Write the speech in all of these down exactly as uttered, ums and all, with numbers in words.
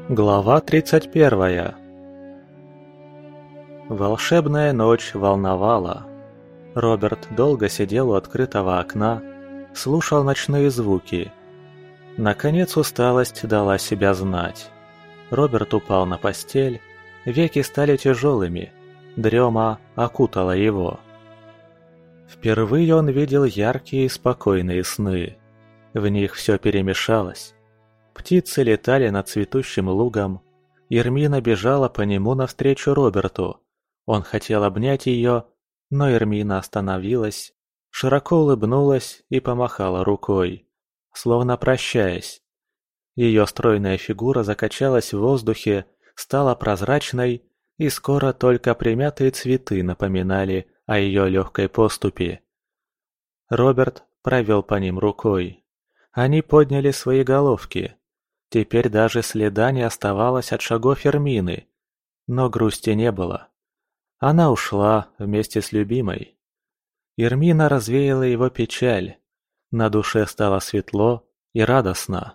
Глава тридцать первая. Волшебная ночь волновала. Роберт долго сидел у открытого окна, слушал ночные звуки. Наконец усталость дала себя знать. Роберт упал на постель, веки стали тяжелыми, дрема окутала его. Впервые он видел яркие и спокойные сны. В них все перемешалось. Птицы летали над цветущим лугом. Эрмина бежала по нему навстречу Роберту. Он хотел обнять ее, но Эрмина остановилась, широко улыбнулась и помахала рукой, словно прощаясь. Ее стройная фигура закачалась в воздухе, стала прозрачной, и скоро только примятые цветы напоминали о ее легкой поступи. Роберт провел по ним рукой. Они подняли свои головки. Теперь даже следа не оставалось от шагов Эрмины, но грусти не было. Она ушла вместе с любимой. Эрмина развеяла его печаль. На душе стало светло и радостно.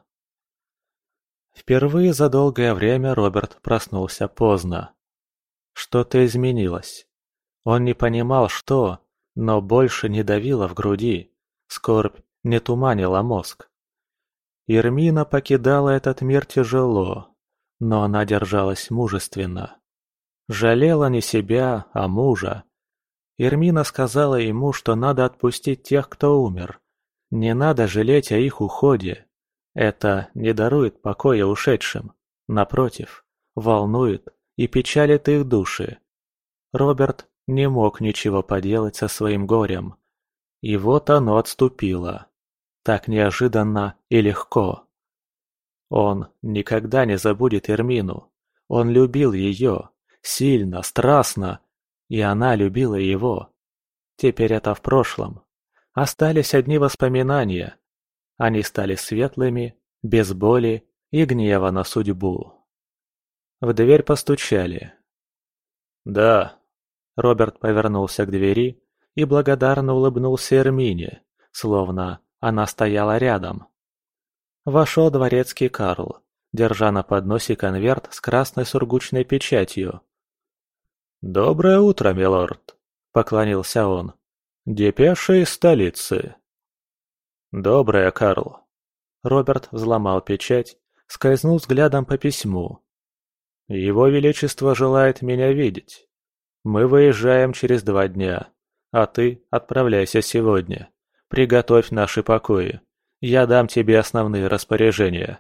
Впервые за долгое время Роберт проснулся поздно. Что-то изменилось. Он не понимал, что, но больше не давило в груди. Скорбь не туманила мозг. Эрмина покидала этот мир тяжело, но она держалась мужественно. Жалела не себя, а мужа. Эрмина сказала ему, что надо отпустить тех, кто умер. Не надо жалеть о их уходе. Это не дарует покоя ушедшим. Напротив, волнует и печалит их души. Роберт не мог ничего поделать со своим горем. И вот оно отступило. Так неожиданно и легко. Он никогда не забудет Эрмину. Он любил ее, сильно, страстно, и она любила его. Теперь это в прошлом. Остались одни воспоминания. Они стали светлыми, без боли и гнева на судьбу. В дверь постучали. «Да». Роберт повернулся к двери и благодарно улыбнулся Эрмине, словно она стояла рядом. Вошел дворецкий Карл, держа на подносе конверт с красной сургучной печатью. «Доброе утро, милорд», — поклонился он. «Депеша из столицы». «Доброе, Карл». Роберт взломал печать, скользнул взглядом по письму. «Его Величество желает меня видеть. Мы выезжаем через два дня, а ты отправляйся сегодня. Приготовь наши покои. Я дам тебе основные распоряжения».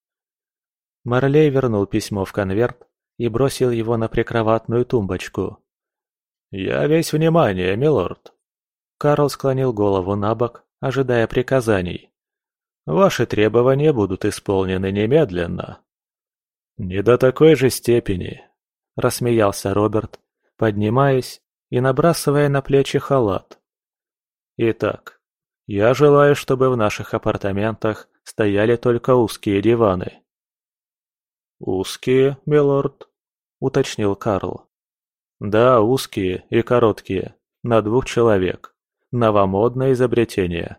Марлей вернул письмо в конверт и бросил его на прикроватную тумбочку. «Я весь внимание, милорд». Карл склонил голову набок, ожидая приказаний. «Ваши требования будут исполнены немедленно». «Не до такой же степени», — рассмеялся Роберт, поднимаясь и набрасывая на плечи халат. «Итак, я желаю, чтобы в наших апартаментах стояли только узкие диваны». «Узкие, милорд?» — уточнил Карл. «Да, узкие и короткие, на двух человек. Новомодное изобретение».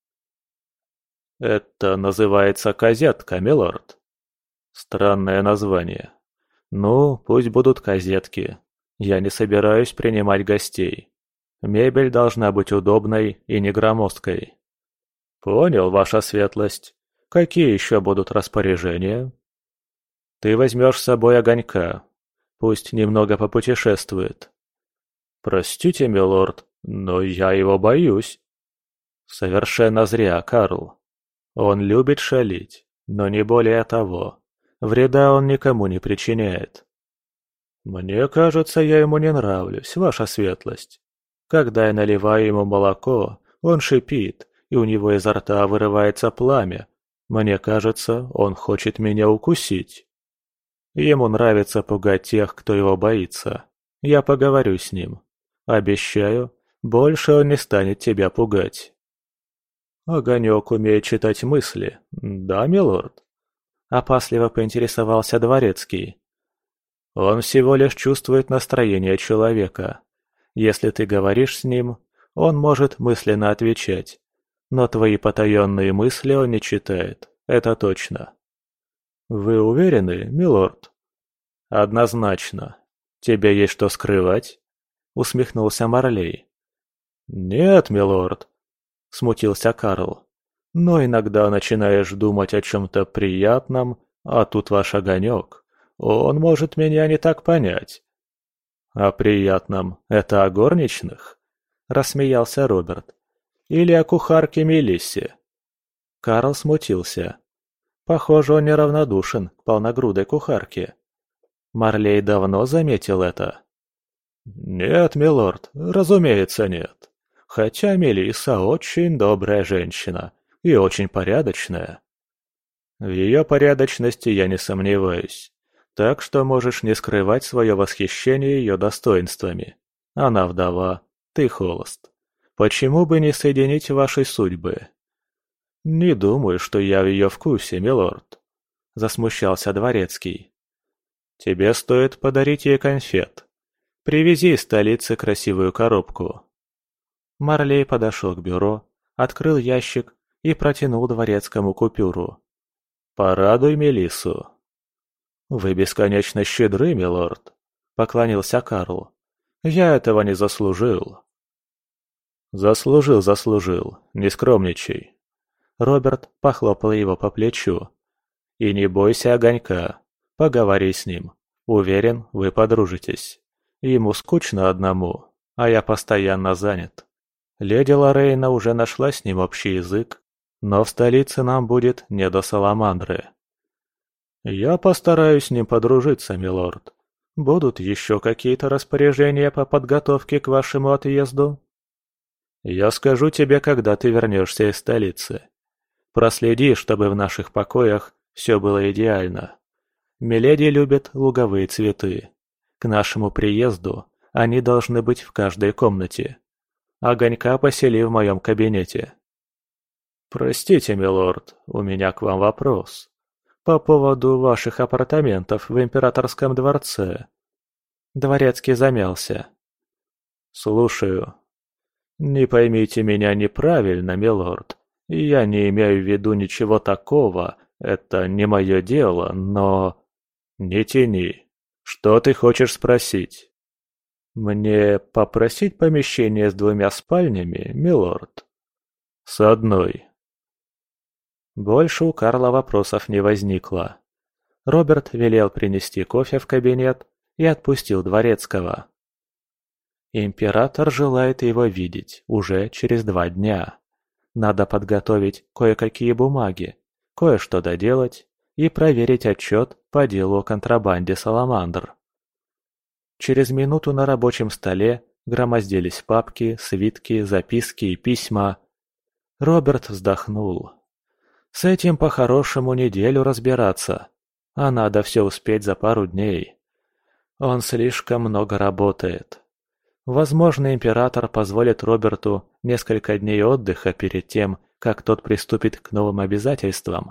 «Это называется козетка, милорд». «Странное название. Ну, пусть будут козетки. Я не собираюсь принимать гостей. Мебель должна быть удобной и не громоздкой». «Понял, ваша светлость. Какие еще будут распоряжения?» «Ты возьмешь с собой огонька. Пусть немного попутешествует». «Простите, милорд, но я его боюсь». «Совершенно зря, Карл. Он любит шалить, но не более того. Вреда он никому не причиняет». «Мне кажется, я ему не нравлюсь, ваша светлость. Когда я наливаю ему молоко, он шипит, и у него изо рта вырывается пламя. Мне кажется, он хочет меня укусить. Ему нравится пугать тех, кто его боится. Я поговорю с ним. Обещаю, больше он не станет тебя пугать». «Огонек умеет читать мысли, да, милорд?» Опасливо поинтересовался дворецкий. «Он всего лишь чувствует настроение человека. Если ты говоришь с ним, он может мысленно отвечать. Но твои потаенные мысли он не читает, это точно». Вы уверены, милорд? Однозначно. Тебе есть что скрывать? Усмехнулся Марлей. Нет, милорд, смутился Карл. Но иногда начинаешь думать о чем-то приятном, а тут ваш огонек. Он может меня не так понять. О приятном — это о горничных? Рассмеялся Роберт. Или о кухарке Мелиссе? Карл смутился. Похоже, он неравнодушен к полногрудой кухарке. Марлей давно заметил это. «Нет, милорд, разумеется, нет. Хотя Мелисса очень добрая женщина и очень порядочная. В ее порядочности я не сомневаюсь, так что можешь не скрывать свое восхищение ее достоинствами. Она вдова, ты холост. Почему бы не соединить ваши судьбы?» «Не думаю, что я в ее вкусе, милорд», — засмущался дворецкий. «Тебе стоит подарить ей конфет. Привези из столицы красивую коробку». Марлей подошел к бюро, открыл ящик и протянул дворецкому купюру. «Порадуй Мелиссу». «Вы бесконечно щедры, милорд», — поклонился Карл. «Я этого не заслужил». «Заслужил, заслужил, не скромничай». Роберт похлопал его по плечу. «И не бойся огонька. Поговори с ним. Уверен, вы подружитесь. Ему скучно одному, а я постоянно занят. Леди Лорейна уже нашла с ним общий язык, но в столице нам будет не до саламандры». «Я постараюсь с ним подружиться, милорд. Будут еще какие-то распоряжения по подготовке к вашему отъезду?» «Я скажу тебе, когда ты вернешься из столицы. Проследи, чтобы в наших покоях все было идеально. Миледи любит луговые цветы. К нашему приезду они должны быть в каждой комнате. Огонька посели в моем кабинете». «Простите, милорд, у меня к вам вопрос. По поводу ваших апартаментов в императорском дворце». Дворецкий замялся. «Слушаю. Не поймите меня неправильно, милорд. Я не имею в виду ничего такого, это не мое дело, но...» «Не тяни. Что ты хочешь спросить?» «Мне попросить помещение с двумя спальнями, милорд?» «С одной». Больше у Карла вопросов не возникло. Роберт велел принести кофе в кабинет и отпустил дворецкого. Император желает его видеть уже через два дня. Надо подготовить кое-какие бумаги, кое-что доделать и проверить отчет по делу о контрабанде саламандр. Через минуту на рабочем столе громоздились папки, свитки, записки и письма. Роберт вздохнул. С этим по-хорошему неделю разбираться, а надо все успеть за пару дней. Он слишком много работает. Возможно, император позволит Роберту несколько дней отдыха перед тем, как тот приступит к новым обязательствам.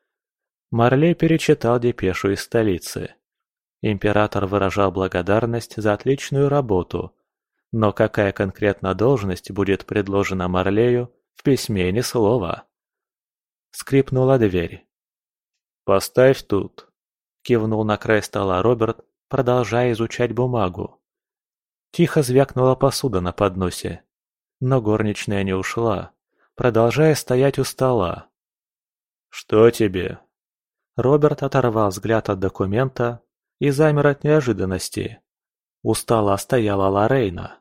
Марлей перечитал депешу из столицы. Император выражал благодарность за отличную работу, но какая конкретно должность будет предложена Марлею, в письме ни слова. Скрипнула дверь. «Поставь тут», — кивнул на край стола Роберт, продолжая изучать бумагу. Тихо звякнула посуда на подносе, но горничная не ушла, продолжая стоять у стола. «Что тебе?» Роберт оторвал взгляд от документа и замер от неожиданности. У стола стояла Лорейна.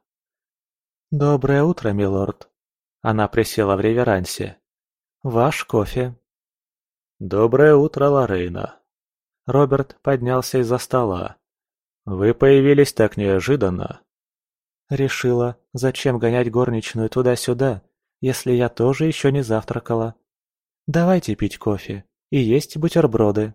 «Доброе утро, милорд». Она присела в реверансе. «Ваш кофе». «Доброе утро, Лорейна». Роберт поднялся из-за стола. «Вы появились так неожиданно». «Решила, зачем гонять горничную туда-сюда, если я тоже еще не завтракала. Давайте пить кофе и есть бутерброды».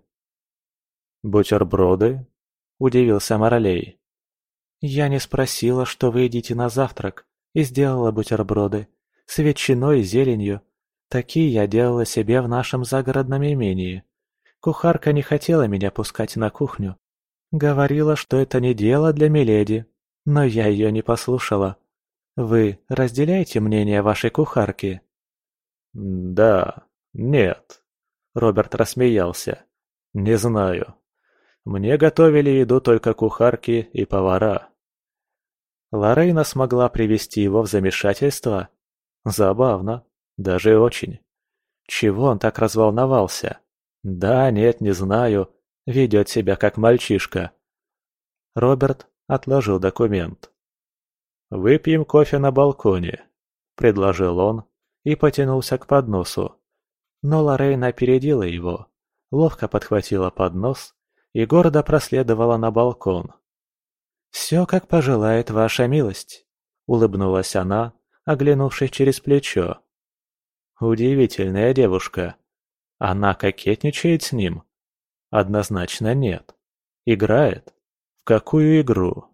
«Бутерброды?» – удивился Марлей. «Я не спросила, что вы едите на завтрак, и сделала бутерброды с ветчиной и зеленью. Такие я делала себе в нашем загородном имении. Кухарка не хотела меня пускать на кухню. Говорила, что это не дело для миледи, но я ее не послушала. Вы разделяете мнение вашей кухарки?» «Да, нет», — Роберт рассмеялся. Не знаю. Мне готовили еду только кухарки и повара. Лорейна смогла привести его в замешательство? Забавно, даже очень. Чего он так разволновался? Да, нет, не знаю. Ведет себя как мальчишка. Роберт отложил документ. «Выпьем кофе на балконе», — предложил он и потянулся к подносу. Но Лорейна опередила его, ловко подхватила поднос и гордо проследовала на балкон. «Все, как пожелает ваша милость», — улыбнулась она, оглянувшись через плечо. Удивительная девушка. Она кокетничает с ним? Однозначно нет. Играет? В какую игру?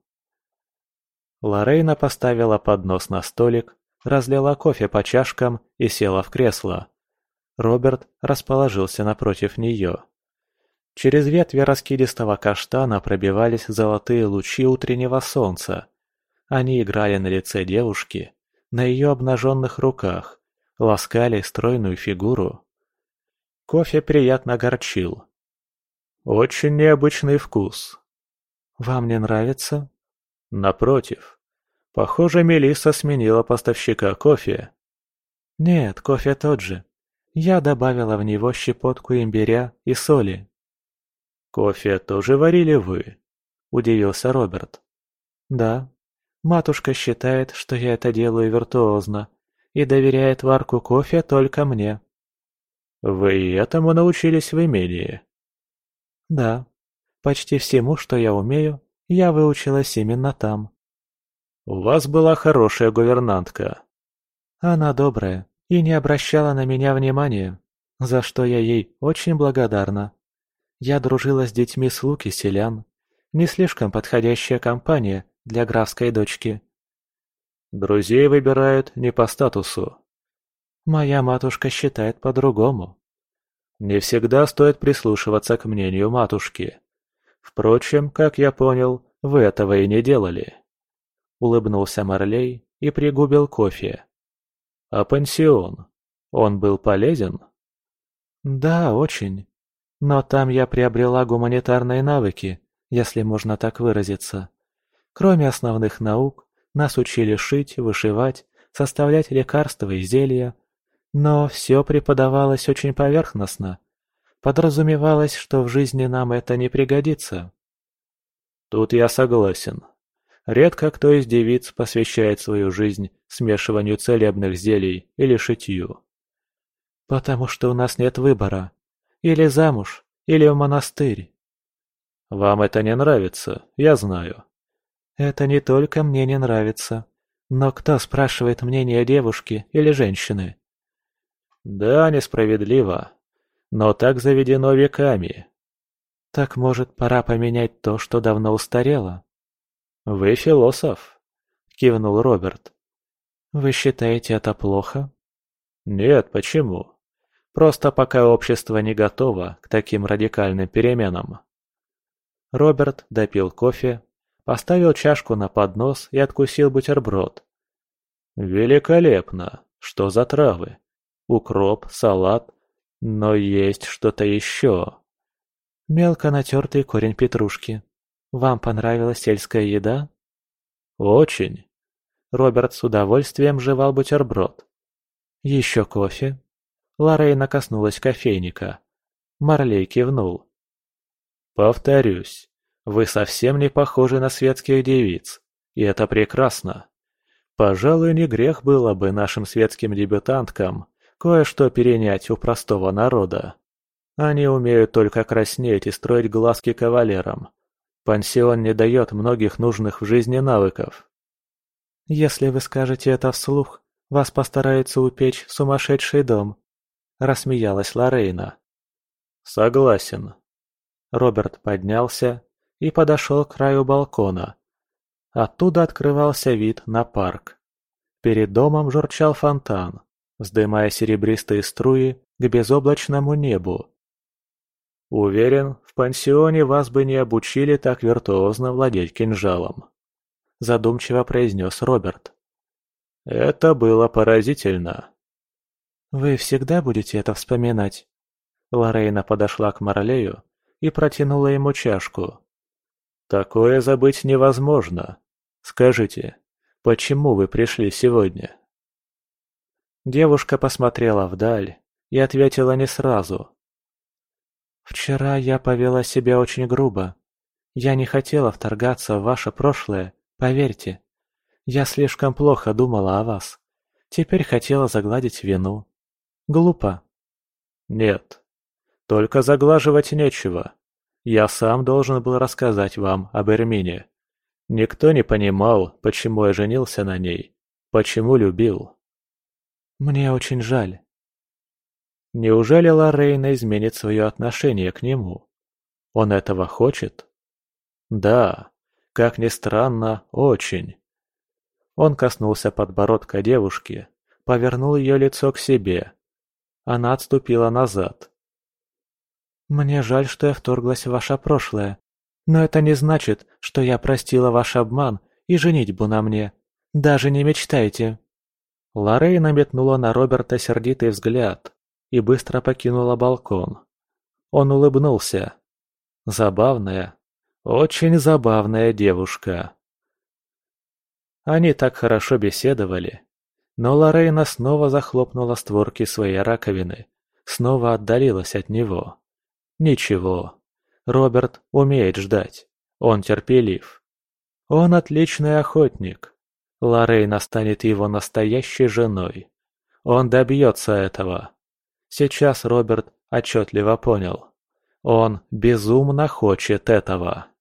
Лорейна поставила поднос на столик, разлила кофе по чашкам и села в кресло. Роберт расположился напротив нее. Через ветви раскидистого каштана пробивались золотые лучи утреннего солнца. Они играли на лице девушки, на ее обнаженных руках, ласкали стройную фигуру. Кофе приятно горчил. Очень необычный вкус. Вам не нравится? Напротив. Похоже, Мелисса сменила поставщика кофе. Нет, кофе тот же. Я добавила в него щепотку имбиря и соли. Кофе тоже варили вы? Удивился Роберт. Да. Матушка считает, что я это делаю виртуозно и доверяет варку кофе только мне. Вы и этому научились в имении? Да. Почти всему, что я умею, я выучилась именно там. У вас была хорошая гувернантка. Она добрая и не обращала на меня внимания, за что я ей очень благодарна. Я дружила с детьми слуг и селян. Не слишком подходящая компания для графской дочки. Друзей выбирают не по статусу. Моя матушка считает по-другому. Не всегда стоит прислушиваться к мнению матушки. Впрочем, как я понял, вы этого и не делали. Улыбнулся Марлей и пригубил кофе. А пансион? Он был полезен? Да, очень. Но там я приобрела гуманитарные навыки, если можно так выразиться. Кроме основных наук, нас учили шить, вышивать, составлять лекарства и зелья. Но все преподавалось очень поверхностно. Подразумевалось, что в жизни нам это не пригодится. Тут я согласен. Редко кто из девиц посвящает свою жизнь смешиванию целебных зелий или шитью. Потому что у нас нет выбора. Или замуж, или в монастырь. Вам это не нравится, я знаю. Это не только мне не нравится. Но кто спрашивает мнение девушки или женщины? Да, несправедливо. Но так заведено веками. Так, может, пора поменять то, что давно устарело? Вы философ, кивнул Роберт. Вы считаете это плохо? Нет, почему? Просто пока общество не готово к таким радикальным переменам. Роберт допил кофе, поставил чашку на поднос и откусил бутерброд. Великолепно! Что за травы? Укроп, салат, но есть что-то еще. Мелко натертый корень петрушки. Вам понравилась сельская еда? Очень. Роберт с удовольствием жевал бутерброд. Еще кофе? Лорейна коснулась кофейника. Марлей кивнул. Повторюсь, вы совсем не похожи на светских девиц, и это прекрасно. Пожалуй, не грех было бы нашим светским дебютанткам кое-что перенять у простого народа. Они умеют только краснеть и строить глазки кавалерам. Пансион не дает многих нужных в жизни навыков. Если вы скажете это вслух, вас постараются упечь в сумасшедший дом, рассмеялась Лорейна. Согласен. Роберт поднялся и подошел к краю балкона. Оттуда открывался вид на парк. Перед домом журчал фонтан, вздымая серебристые струи к безоблачному небу. «Уверен, в пансионе вас бы не обучили так виртуозно владеть кинжалом», — задумчиво произнес Роберт. «Это было поразительно». «Вы всегда будете это вспоминать?» Лорейна подошла к Марлею и протянула ему чашку. «Такое забыть невозможно. Скажите, почему вы пришли сегодня?» Девушка посмотрела вдаль и ответила не сразу. «Вчера я повела себя очень грубо. Я не хотела вторгаться в ваше прошлое, поверьте. Я слишком плохо думала о вас. Теперь хотела загладить вину. Глупо». «Нет, только заглаживать нечего. Я сам должен был рассказать вам об Эрмине. Никто не понимал, почему я женился на ней, почему любил». «Мне очень жаль». Неужели Лоррейна изменит свое отношение к нему? Он этого хочет? Да, как ни странно, очень. Он коснулся подбородка девушки, повернул ее лицо к себе. Она отступила назад. «Мне жаль, что я вторглась в ваше прошлое, но это не значит, что я простила ваш обман и женитьбу на мне. Даже не мечтайте». Лоррейна метнула на Роберта сердитый взгляд и быстро покинула балкон. Он улыбнулся. Забавная, очень забавная девушка. Они так хорошо беседовали, но Лоррейна снова захлопнула створки своей раковины, снова отдалилась от него. Ничего, Роберт умеет ждать, он терпелив. Он отличный охотник. Лоррейна станет его настоящей женой. Он добьется этого. Сейчас Роберт отчетливо понял. Он безумно хочет этого.